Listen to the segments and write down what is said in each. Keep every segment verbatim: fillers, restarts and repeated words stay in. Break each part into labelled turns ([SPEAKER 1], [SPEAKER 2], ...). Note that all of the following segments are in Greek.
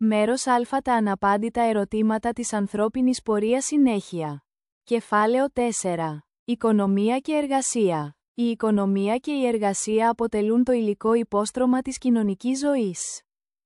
[SPEAKER 1] Μέρος Α. Τα αναπάντητα ερωτήματα της ανθρώπινης πορείας συνέχεια. Κεφάλαιο τέσσερα. Οικονομία και εργασία. Η οικονομία και η εργασία αποτελούν το υλικό υπόστρωμα της κοινωνικής ζωής.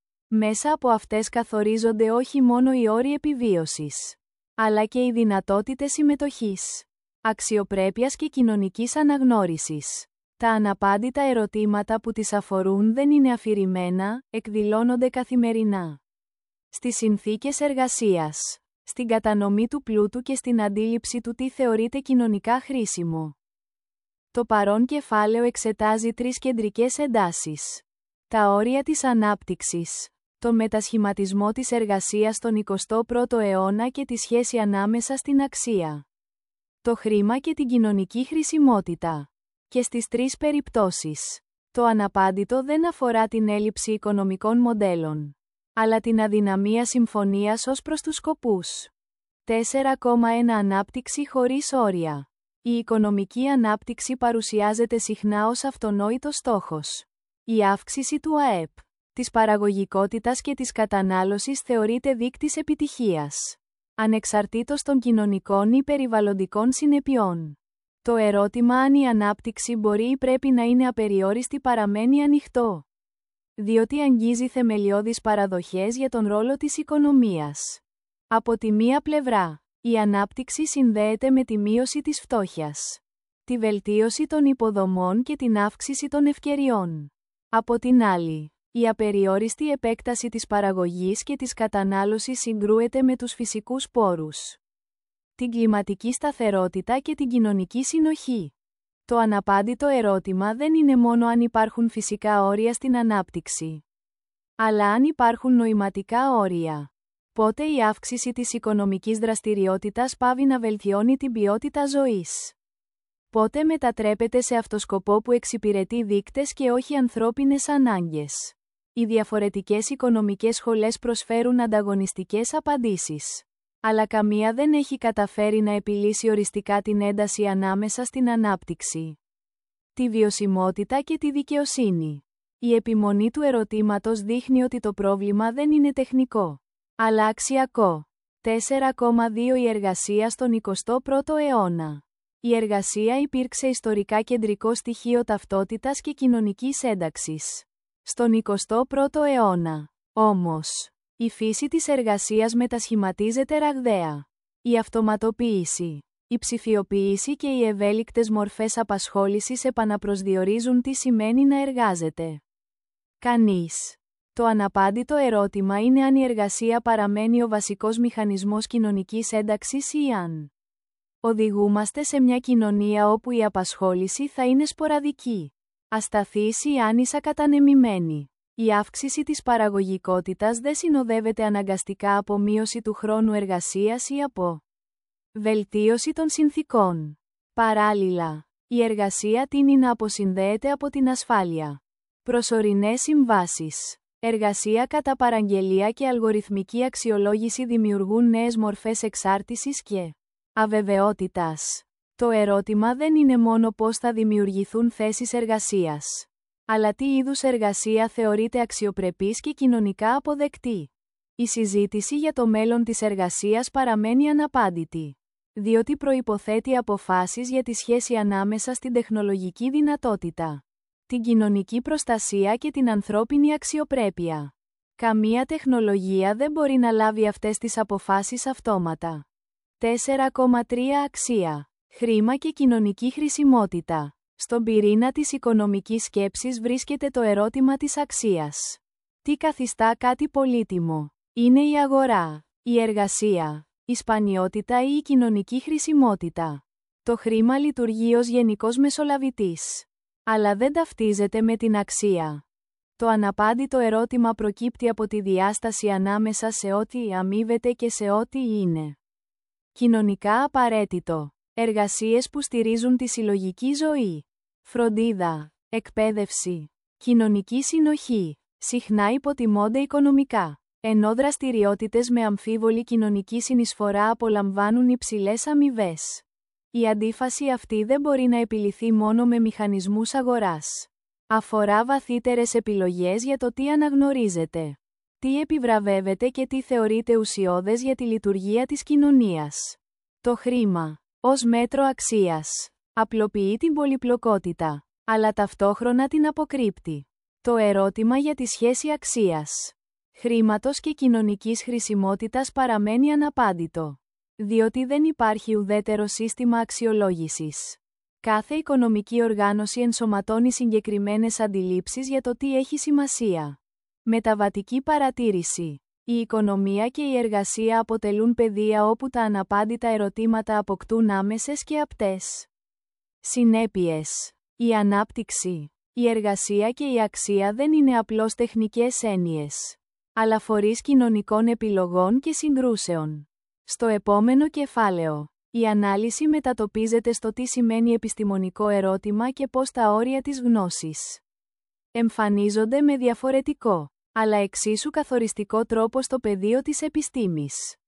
[SPEAKER 1] Μέσα από αυτές καθορίζονται όχι μόνο οι όροι επιβίωσης, αλλά και οι δυνατότητες συμμετοχής, αξιοπρέπειας και κοινωνικής αναγνώρισης. Τα αναπάντητα ερωτήματα που τις αφορούν δεν είναι αφηρημένα, εκδηλώνονται καθημερινά στις συνθήκες εργασίας, στην κατανομή του πλούτου και στην αντίληψη του τι θεωρείται κοινωνικά χρήσιμο. Το παρόν κεφάλαιο εξετάζει τρεις κεντρικές εντάσεις: τα όρια της ανάπτυξης, τον μετασχηματισμό της εργασίας στον εικοστό πρώτο αιώνα και τη σχέση ανάμεσα στην αξία, το χρήμα και την κοινωνική χρησιμότητα. Και στις τρεις περιπτώσεις, το αναπάντητο δεν αφορά την έλλειψη οικονομικών μοντέλων, αλλά την αδυναμία συμφωνίας ως προς τους σκοπούς. τέσσερα κόμμα ένα Ανάπτυξη χωρίς όρια. Η οικονομική ανάπτυξη παρουσιάζεται συχνά ως αυτονόητος στόχος. Η αύξηση του ΑΕΠ, της παραγωγικότητας και της κατανάλωσης θεωρείται δείκτης επιτυχίας, ανεξαρτήτως των κοινωνικών ή περιβαλλοντικών συνεπειών. Το ερώτημα αν η ανάπτυξη μπορεί ή πρέπει να είναι απεριόριστη παραμένει ανοιχτό, διότι αγγίζει θεμελιώδεις παραδοχές για τον ρόλο της οικονομίας. Από τη μία πλευρά, η ανάπτυξη συνδέεται με τη μείωση της φτώχειας, τη βελτίωση των υποδομών και την αύξηση των ευκαιριών. Από την άλλη, η απεριόριστη επέκταση της παραγωγής και της κατανάλωσης συγκρούεται με τους φυσικούς πόρους, την κλιματική σταθερότητα και την κοινωνική συνοχή. Το αναπάντητο ερώτημα δεν είναι μόνο αν υπάρχουν φυσικά όρια στην ανάπτυξη, αλλά αν υπάρχουν νοηματικά όρια. Πότε η αύξηση της οικονομικής δραστηριότητας πάβει να βελτιώνει την ποιότητα ζωής? Πότε μετατρέπεται σε αυτοσκοπό που εξυπηρετεί δείκτες και όχι ανθρώπινες ανάγκες? Οι διαφορετικές οικονομικές σχολές προσφέρουν ανταγωνιστικές απαντήσεις, αλλά καμία δεν έχει καταφέρει να επιλύσει οριστικά την ένταση ανάμεσα στην ανάπτυξη, τη βιωσιμότητα και τη δικαιοσύνη. Η επιμονή του ερωτήματος δείχνει ότι το πρόβλημα δεν είναι τεχνικό, αλλά αξιακό. τέσσερα κόμμα δύο Η εργασία στον εικοστό πρώτο αιώνα. Η εργασία υπήρξε ιστορικά κεντρικό στοιχείο ταυτότητας και κοινωνικής ένταξης στον εικοστό πρώτο αιώνα. Όμως, η φύση της εργασίας μετασχηματίζεται ραγδαία. Η αυτοματοποίηση, η ψηφιοποίηση και οι ευέλικτες μορφές απασχόλησης επαναπροσδιορίζουν τι σημαίνει να εργάζεται κανείς. Το αναπάντητο ερώτημα είναι αν η εργασία παραμένει ο βασικός μηχανισμός κοινωνικής ένταξης ή αν οδηγούμαστε σε μια κοινωνία όπου η απασχόληση θα είναι σποραδική, ασταθής ή άνισα κατανεμημένη. Η αύξηση της παραγωγικότητας δεν συνοδεύεται αναγκαστικά από μείωση του χρόνου εργασίας ή από βελτίωση των συνθήκων. Παράλληλα, η εργασία τείνει να αποσυνδέεται από την ασφάλεια. Προσωρινές συμβάσεις, εργασία κατά παραγγελία και αλγοριθμική αξιολόγηση δημιουργούν νέες μορφές εξάρτησης και αβεβαιότητας. Το ερώτημα δεν είναι μόνο πώς θα δημιουργηθούν θέσεις εργασίας, αλλά τι είδους εργασία θεωρείται αξιοπρεπής και κοινωνικά αποδεκτή. Η συζήτηση για το μέλλον της εργασίας παραμένει αναπάντητη, διότι προϋποθέτει αποφάσεις για τη σχέση ανάμεσα στην τεχνολογική δυνατότητα, την κοινωνική προστασία και την ανθρώπινη αξιοπρέπεια. Καμία τεχνολογία δεν μπορεί να λάβει αυτές τις αποφάσεις αυτόματα. τέσσερα κόμμα τρία Αξία, χρήμα και κοινωνική χρησιμότητα. Στον πυρήνα της οικονομικής σκέψης βρίσκεται το ερώτημα της αξίας. Τι καθιστά κάτι πολύτιμο? Είναι η αγορά, η εργασία, η σπανιότητα ή η κοινωνική χρησιμότητα? Το χρήμα λειτουργεί ως γενικός μεσολαβητής, αλλά δεν ταυτίζεται με την αξία. Το αναπάντητο ερώτημα προκύπτει από τη διάσταση ανάμεσα σε ό,τι αμείβεται και σε ό,τι είναι κοινωνικά απαραίτητο. Εργασίες που στηρίζουν τη συλλογική ζωή, φροντίδα, εκπαίδευση, κοινωνική συνοχή, συχνά υποτιμώνται οικονομικά, ενώ δραστηριότητες με αμφίβολη κοινωνική συνεισφορά απολαμβάνουν υψηλές αμοιβές. Η αντίφαση αυτή δεν μπορεί να επιληθεί μόνο με μηχανισμούς αγοράς. Αφορά βαθύτερες επιλογές για το τι αναγνωρίζεται Τι επιβραβεύεται και τι θεωρείται ουσιώδες για τη λειτουργία της κοινωνίας. Το χρήμα, ως μέτρο αξίας, απλοποιεί την πολυπλοκότητα, αλλά ταυτόχρονα την αποκρύπτει. Το ερώτημα για τη σχέση αξίας, χρήματος και κοινωνικής χρησιμότητας παραμένει αναπάντητο, διότι δεν υπάρχει ουδέτερο σύστημα αξιολόγησης. Κάθε οικονομική οργάνωση ενσωματώνει συγκεκριμένες αντιλήψεις για το τι έχει σημασία. Μεταβατική παρατήρηση. Η οικονομία και η εργασία αποτελούν πεδία όπου τα αναπάντητα ερωτήματα αποκτούν άμεσες και απτές συνέπειες. Η ανάπτυξη, η εργασία και η αξία δεν είναι απλώς τεχνικές έννοιες, αλλά φορείς κοινωνικών επιλογών και συγκρούσεων. Στο επόμενο κεφάλαιο, η ανάλυση μετατοπίζεται στο τι σημαίνει επιστημονικό ερώτημα και πώς τα όρια της γνώσης εμφανίζονται με διαφορετικό, αλλά εξίσου καθοριστικό τρόπο στο πεδίο της επιστήμης.